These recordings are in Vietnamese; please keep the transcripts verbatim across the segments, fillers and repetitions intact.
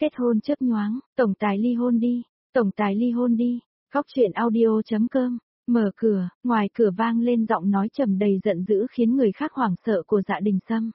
Kết hôn chớp nhoáng, tổng tài ly hôn đi, tổng tài ly hôn đi. Góc truyện audio.com. Mở cửa, ngoài cửa vang lên giọng nói trầm đầy giận dữ khiến người khác hoảng sợ của Dạ Đình Sâm.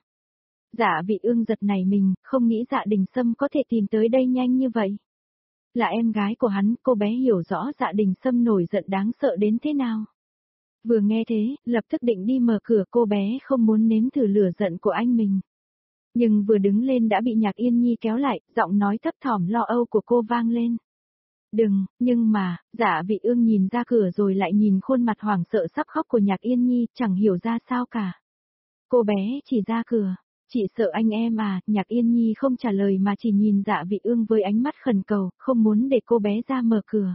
Dạ Vị Ương giật nảy mình, không nghĩ Dạ Đình Sâm có thể tìm tới đây nhanh như vậy. Là em gái của hắn, cô bé hiểu rõ Dạ Đình Sâm nổi giận đáng sợ đến thế nào. Vừa nghe thế, lập tức định đi mở cửa, cô bé không muốn nếm thử lửa giận của anh mình. Nhưng vừa đứng lên đã bị Nhạc Yên Nhi kéo lại, giọng nói thấp thỏm lo âu của cô vang lên. Đừng, nhưng mà, Dạ Vị Ương nhìn ra cửa rồi lại nhìn khuôn mặt hoảng sợ sắp khóc của Nhạc Yên Nhi, chẳng hiểu ra sao cả. Cô bé chỉ ra cửa, chị sợ anh em à, Nhạc Yên Nhi không trả lời mà chỉ nhìn Dạ Vị Ương với ánh mắt khẩn cầu, không muốn để cô bé ra mở cửa.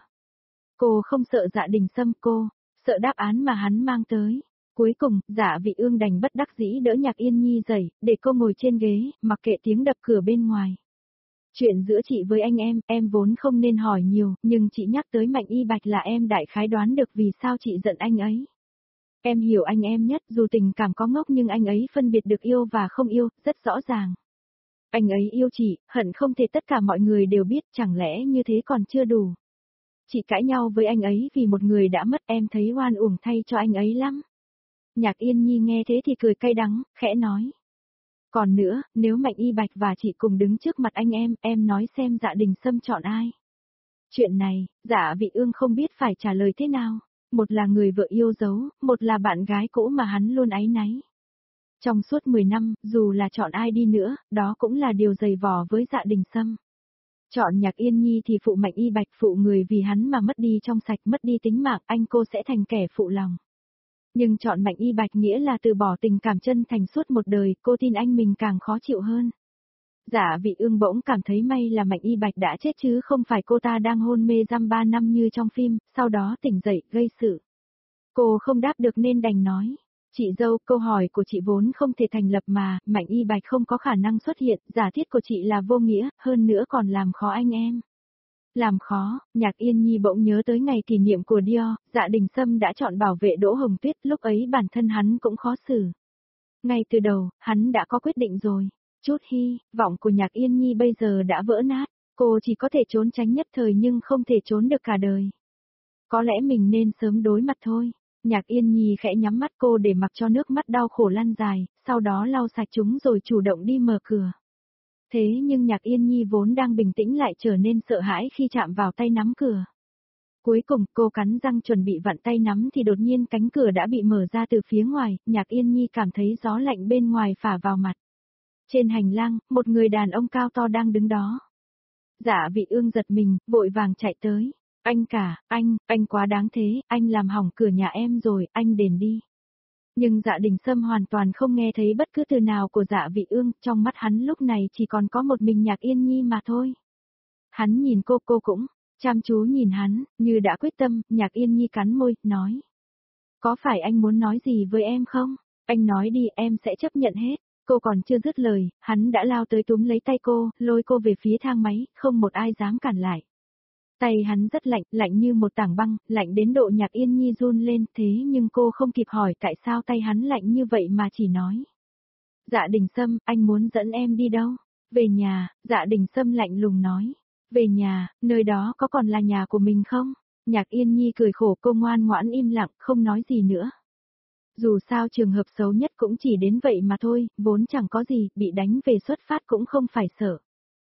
Cô không sợ Dạ Đình Sâm, cô sợ đáp án mà hắn mang tới. Cuối cùng, Dạ Vị Ương đành bất đắc dĩ đỡ Nhạc Yên Nhi dậy, để cô ngồi trên ghế, mặc kệ tiếng đập cửa bên ngoài. Chuyện giữa chị với anh em, em vốn không nên hỏi nhiều, nhưng chị nhắc tới Mạnh Y Bạch là em đại khái đoán được vì sao chị giận anh ấy. Em hiểu anh em nhất, dù tình cảm có ngốc nhưng anh ấy phân biệt được yêu và không yêu, rất rõ ràng. Anh ấy yêu chị, hận không thể tất cả mọi người đều biết, chẳng lẽ như thế còn chưa đủ. Chị cãi nhau với anh ấy vì một người đã mất, em thấy oan uổng thay cho anh ấy lắm. Nhạc Yên Nhi nghe thế thì cười cay đắng, khẽ nói. Còn nữa, nếu Mạnh Y Bạch và chị cùng đứng trước mặt anh em, em nói xem Dạ Đình Sâm chọn ai. Chuyện này, Dạ Vị Ương không biết phải trả lời thế nào. Một là người vợ yêu dấu, một là bạn gái cũ mà hắn luôn áy náy. Trong suốt mười năm, dù là chọn ai đi nữa, đó cũng là điều dày vò với Dạ Đình Sâm. Chọn Nhạc Yên Nhi thì phụ Mạnh Y Bạch, phụ người vì hắn mà mất đi trong sạch, mất đi tính mạng, anh cô sẽ thành kẻ phụ lòng. Nhưng chọn Mạnh Y Bạch nghĩa là từ bỏ tình cảm chân thành suốt một đời, cô tin anh mình càng khó chịu hơn. Dạ Vị Ương bỗng cảm thấy may là Mạnh Y Bạch đã chết chứ không phải cô ta đang hôn mê dăm ba năm như trong phim, sau đó tỉnh dậy, gây sự. Cô không đáp được nên đành nói. Chị dâu, câu hỏi của chị vốn không thể thành lập mà, Mạnh Y Bạch không có khả năng xuất hiện, giả thiết của chị là vô nghĩa, hơn nữa còn làm khó anh em. Làm khó, Nhạc Yên Nhi bỗng nhớ tới ngày kỷ niệm của Dior, Dạ Đình Sâm đã chọn bảo vệ Đỗ Hồng Tuyết, lúc ấy bản thân hắn cũng khó xử. Ngay từ đầu, hắn đã có quyết định rồi. Chút hy vọng của Nhạc Yên Nhi bây giờ đã vỡ nát, cô chỉ có thể trốn tránh nhất thời nhưng không thể trốn được cả đời. Có lẽ mình nên sớm đối mặt thôi. Nhạc Yên Nhi khẽ nhắm mắt cô để mặc cho nước mắt đau khổ lăn dài, sau đó lau sạch chúng rồi chủ động đi mở cửa. Thế nhưng Nhạc Yên Nhi vốn đang bình tĩnh lại trở nên sợ hãi khi chạm vào tay nắm cửa. Cuối cùng cô cắn răng chuẩn bị vặn tay nắm thì đột nhiên cánh cửa đã bị mở ra từ phía ngoài, Nhạc Yên Nhi cảm thấy gió lạnh bên ngoài phả vào mặt. Trên hành lang, một người đàn ông cao to đang đứng đó. Dạ Vị Ương giật mình, vội vàng chạy tới. Anh cả, anh, anh quá đáng thế, anh làm hỏng cửa nhà em rồi, anh đền đi. Nhưng Dạ Đình Sâm hoàn toàn không nghe thấy bất cứ từ nào của Dạ Vị Ương, trong mắt hắn lúc này chỉ còn có một mình Nhạc Yên Nhi mà thôi. Hắn nhìn cô, cô cũng chăm chú nhìn hắn, như đã quyết tâm, Nhạc Yên Nhi cắn môi, nói. Có phải anh muốn nói gì với em không? Anh nói đi, em sẽ chấp nhận hết. Cô còn chưa dứt lời, hắn đã lao tới túm lấy tay cô, lôi cô về phía thang máy, không một ai dám cản lại. Tay hắn rất lạnh, lạnh như một tảng băng, lạnh đến độ Nhạc Yên Nhi run lên, thế nhưng cô không kịp hỏi tại sao tay hắn lạnh như vậy mà chỉ nói. Dạ Đình Sâm, anh muốn dẫn em đi đâu? Về nhà, Dạ Đình Sâm lạnh lùng nói. Về nhà, nơi đó có còn là nhà của mình không? Nhạc Yên Nhi cười khổ, cô ngoan ngoãn im lặng, không nói gì nữa. Dù sao trường hợp xấu nhất cũng chỉ đến vậy mà thôi, vốn chẳng có gì, bị đánh về xuất phát cũng không phải sợ.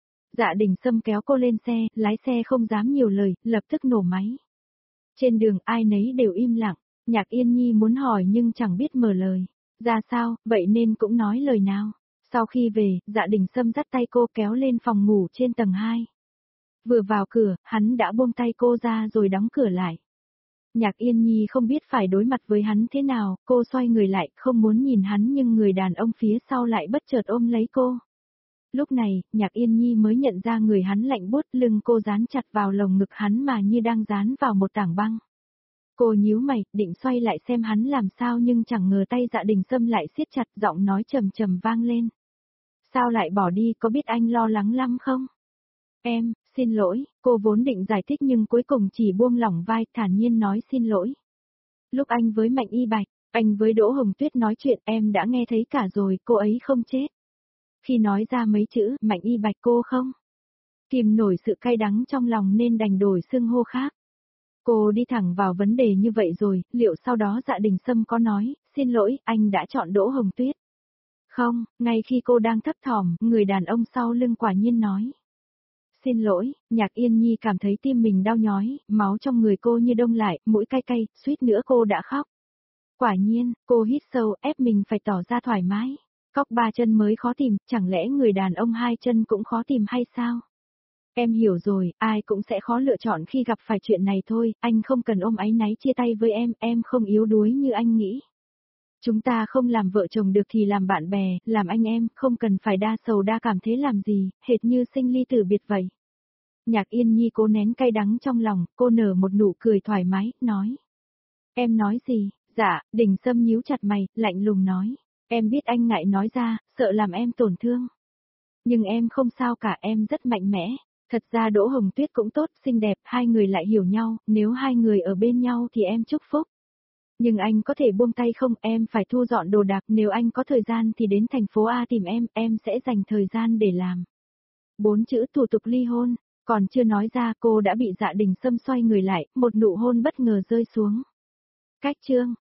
Dạ Đình Sâm kéo cô lên xe, lái xe không dám nhiều lời, lập tức nổ máy. Trên đường ai nấy đều im lặng, Nhạc Yên Nhi muốn hỏi nhưng chẳng biết mở lời. Ra sao, vậy nên cũng nói lời nào. Sau khi về, Dạ Đình Sâm dắt tay cô kéo lên phòng ngủ trên tầng hai. Vừa vào cửa, hắn đã buông tay cô ra rồi đóng cửa lại. Nhạc Yên Nhi không biết phải đối mặt với hắn thế nào, cô xoay người lại, không muốn nhìn hắn nhưng người đàn ông phía sau lại bất chợt ôm lấy cô. Lúc này, Nhạc Yên Nhi mới nhận ra người hắn lạnh buốt, lưng cô dán chặt vào lồng ngực hắn mà như đang dán vào một tảng băng. Cô nhíu mày, định xoay lại xem hắn làm sao nhưng chẳng ngờ tay Dạ Đình Sâm lại siết chặt, giọng nói trầm trầm vang lên. Sao lại bỏ đi, có biết anh lo lắng lắm không? Em, xin lỗi, cô vốn định giải thích nhưng cuối cùng chỉ buông lỏng vai, thản nhiên nói xin lỗi. Lúc anh với Mạnh Y Bạch, anh với Đỗ Hồng Tuyết nói chuyện em đã nghe thấy cả rồi, cô ấy không chết. Khi nói ra mấy chữ, Mạnh Y Bạch cô không kìm nổi sự cay đắng trong lòng nên đành đổi xưng hô khác. Cô đi thẳng vào vấn đề như vậy rồi, liệu sau đó Dạ Đình Sâm có nói, xin lỗi, anh đã chọn Đỗ Hồng Tuyết? Không, ngay khi cô đang thấp thỏm, người đàn ông sau lưng quả nhiên nói. Xin lỗi, Nhạc Yên Nhi cảm thấy tim mình đau nhói, máu trong người cô như đông lại, mũi cay cay, suýt nữa cô đã khóc. Quả nhiên, cô hít sâu, ép mình phải tỏ ra thoải mái. Cóc ba chân mới khó tìm, chẳng lẽ người đàn ông hai chân cũng khó tìm hay sao? Em hiểu rồi, ai cũng sẽ khó lựa chọn khi gặp phải chuyện này thôi, anh không cần ôm áy náy chia tay với em, em không yếu đuối như anh nghĩ. Chúng ta không làm vợ chồng được thì làm bạn bè, làm anh em, không cần phải đa sầu đa cảm thế làm gì, hệt như sinh ly tử biệt vậy. Nhạc Yên Nhi cố nén cay đắng trong lòng, cô nở một nụ cười thoải mái, nói. Em nói gì? Dạ, Đình Sâm nhíu chặt mày, lạnh lùng nói. Em biết anh ngại nói ra, sợ làm em tổn thương. Nhưng em không sao cả, em rất mạnh mẽ. Thật ra Đỗ Hồng Tuyết cũng tốt, xinh đẹp, hai người lại hiểu nhau, nếu hai người ở bên nhau thì em chúc phúc. Nhưng anh có thể buông tay không, em phải thu dọn đồ đạc, nếu anh có thời gian thì đến thành phố A tìm em, em sẽ dành thời gian để làm. Bốn chữ thủ tục ly hôn, còn chưa nói ra cô đã bị Dạ Đình Sâm xoay người lại, một nụ hôn bất ngờ rơi xuống. Cách chương